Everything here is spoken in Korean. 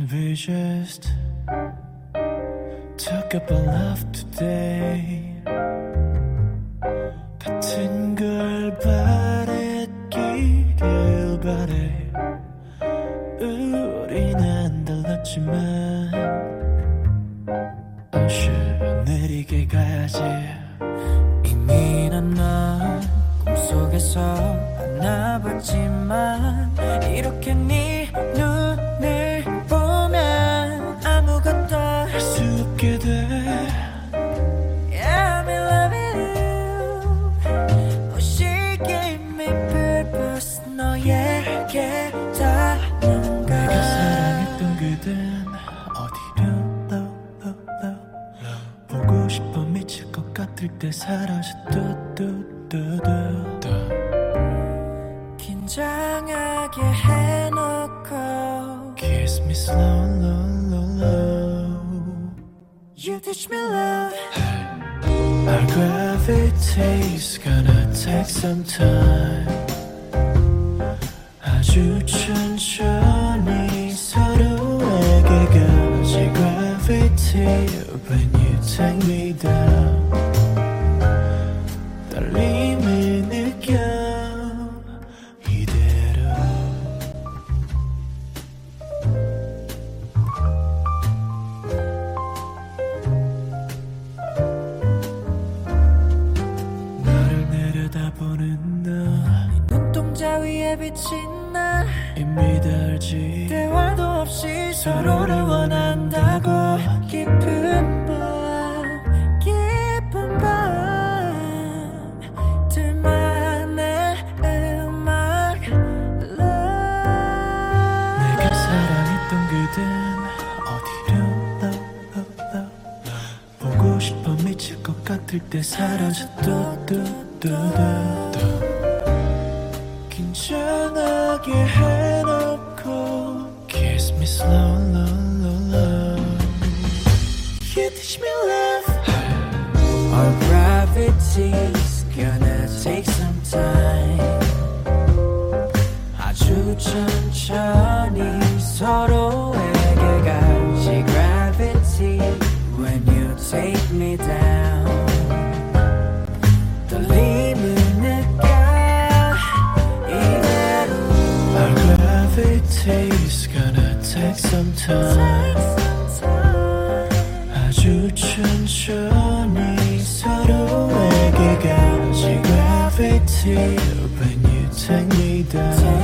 We just talk about love today. 같은 걸 바랬기를 바래. 우리는 달랐지만 내리게 가야지. 이미 난 꿈속에서 만나봤지만 이렇게 네 눈을 보면 아무것도 할 수 없게 돼. Yeah, I'm in love with you. Oh, she gave me purpose. 너에게 닿는 걸. 내가 사랑했던 그댄 어디로 보고 싶어 미칠 것 같을 때 사라져 뚜뚜뚜뚜. 긴장하게 해놓고 Kiss me slow, low, low, low. You teach me love. Our gravity's gonna take some time. 아주 천천히 서로에게 가지. Gravity when you take me down. 떨림을 느껴 이대로. 너를 내려다보는 너, 눈동자 위에 비친 나 이미 달지. 대화도 없이 서로를 원한다고. 깊은 밤 깊은 밤 둘만의 음악 Love. 내가 사랑했던 그댄 어디로 보고 싶어 미칠 것 같을 때 사라져 뚜뚜뚜뚜. 긴장하게 해놓고 Kiss me slow, low, low, low. You teach me love. Our gravity's gonna take some time. 아주 천천히 서로에게 가지. Gravity when you take me down. 떨림을 느껴 이대로. Our gravity's gonna take some time. 아주 천천히 서로에게 가지. Gravity when you take me down.